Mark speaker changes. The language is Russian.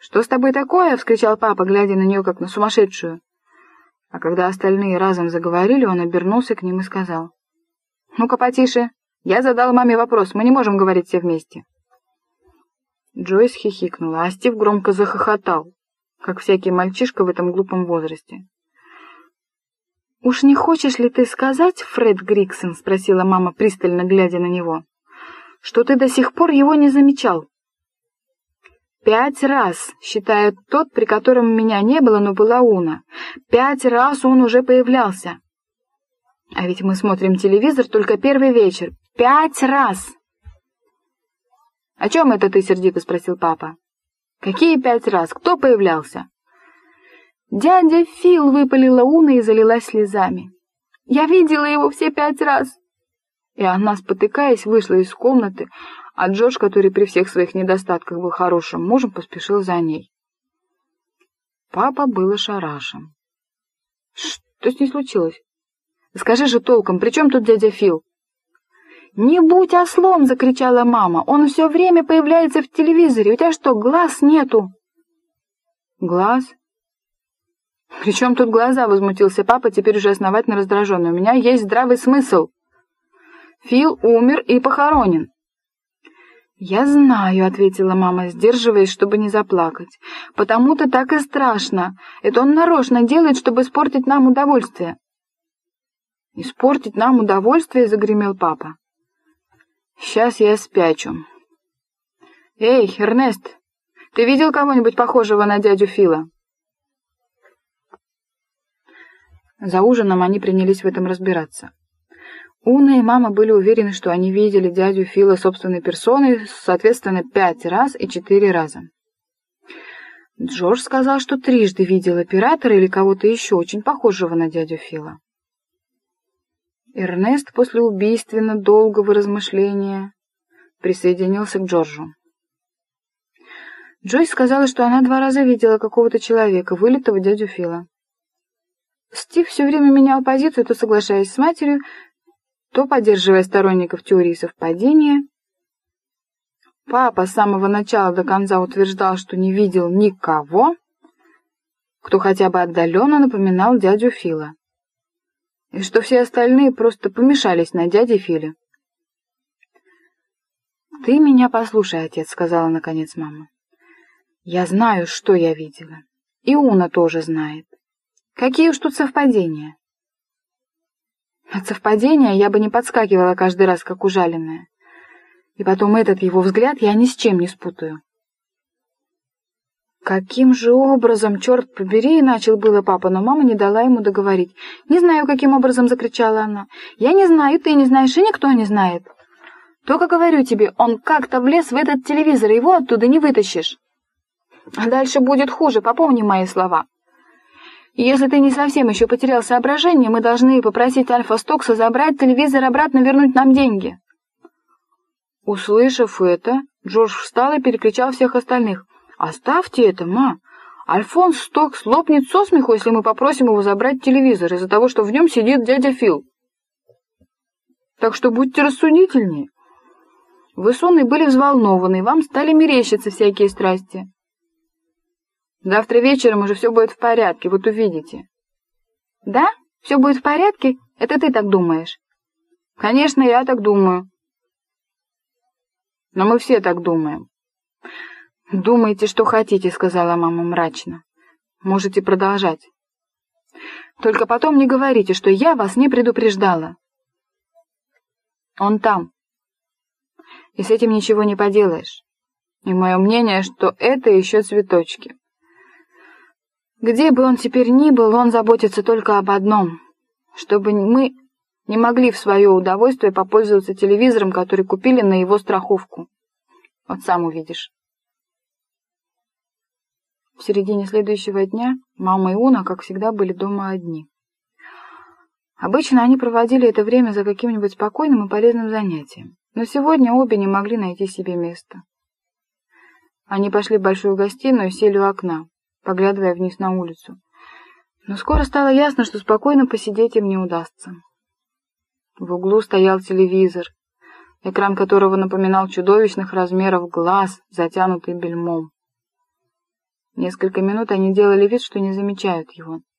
Speaker 1: «Что с тобой такое?» — вскричал папа, глядя на нее, как на сумасшедшую. А когда остальные разом заговорили, он обернулся к ним и сказал: «Ну-ка, потише. Я задал маме вопрос. Мы не можем говорить все вместе». Джойс хихикнула, а Стив громко захохотал, как всякий мальчишка в этом глупом возрасте. «Уж не хочешь ли ты сказать, Фред Гриксон, — спросила мама, пристально глядя на него, — что ты до сих пор его не замечал?» 5 раз, считая тот, при котором меня не было, но была Уна. 5 раз он уже появлялся. А ведь мы смотрим телевизор только первый вечер. 5 раз! «О чем это ты?» — сердито спросил папа. «Какие 5 раз? Кто появлялся?» «Дядя Фил!» — выпалила Уна и залилась слезами. «Я видела его все 5 раз!» И она, спотыкаясь, вышла из комнаты, а Джордж, который при всех своих недостатках был хорошим мужем, поспешил за ней. Папа был ошарашен. «Что с ней случилось? Скажи же толком, при чем тут дядя Фил?» «Не будь ослом!» — закричала мама. «Он все время появляется в телевизоре. У тебя что, глаз нету?» «Глаз? При чем тут глаза?» — возмутился папа, теперь уже основательно раздраженный. «У меня есть здравый смысл. Фил умер и похоронен». «Я знаю», — ответила мама, сдерживаясь, чтобы не заплакать. «Потому-то так и страшно. Это он нарочно делает, чтобы испортить нам удовольствие». «Испортить нам удовольствие?» — загремел папа. «Сейчас я спячу. Эй, Эрнест, ты видел кого-нибудь похожего на дядю Фила?» За ужином они принялись в этом разбираться. Уна и мама были уверены, что они видели дядю Фила собственной персоной, соответственно, 5 раз и 4 раза. Джордж сказал, что 3 видел оператора или кого-то еще очень похожего на дядю Фила. Эрнест после убийственно долгого размышления присоединился к Джорджу. Джойс сказала, что она 2 раза видела какого-то человека, вылитого дядю Фила. Стив все время менял позицию, то соглашаясь с матерью, то поддерживая сторонников теории совпадения. Папа с самого начала до конца утверждал, что не видел никого, кто хотя бы отдаленно напоминал дядю Фила, и что все остальные просто помешались на дяде Филе. «Ты меня послушай, отец», — сказала наконец мама. «Я знаю, что я видела. И Уна тоже знает. Какие уж тут совпадения?» От совпадения я бы не подскакивала каждый раз, как ужаленная. И потом этот его взгляд я ни с чем не спутаю. «Каким же образом, черт побери!» — начал было папа, но мама не дала ему договорить. «Не знаю, каким образом!» — закричала она. «Я не знаю, ты не знаешь, и никто не знает. Только говорю тебе, он как-то влез в этот телевизор, и его оттуда не вытащишь. А дальше будет хуже, попомни мои слова. И если ты не совсем еще потерял соображение, мы должны попросить Альфа Стокса забрать телевизор обратно, вернуть нам деньги». Услышав это, Джордж встал и перекричал всех остальных. «Оставьте это, ма! Альфонс Стокс лопнет со смеху, если мы попросим его забрать телевизор из-за того, что в нем сидит дядя Фил. Так что будьте рассудительнее. Вы с Уной были взволнованы, вам стали мерещиться всякие страсти. Завтра вечером уже все будет в порядке, вот увидите». «Да? Все будет в порядке? Это ты так думаешь?» «Конечно, я так думаю. Но мы все так думаем». «Думайте, что хотите», — сказала мама мрачно. «Можете продолжать. Только потом не говорите, что я вас не предупреждала. Он там. И с этим ничего не поделаешь. И мое мнение, что это еще цветочки. Где бы он теперь ни был, он заботится только об одном, чтобы мы не могли в свое удовольствие попользоваться телевизором, который купили на его страховку. Вот сам увидишь». В середине следующего дня мама и Уна, как всегда, были дома одни. Обычно они проводили это время за каким-нибудь спокойным и полезным занятием, но сегодня обе не могли найти себе места. Они пошли в большую гостиную и сели у окна, поглядывая вниз на улицу. Но скоро стало ясно, что спокойно посидеть им не удастся. В углу стоял телевизор, экран которого напоминал чудовищных размеров глаз, затянутый бельмом. Несколько минут они делали вид, что не замечают его.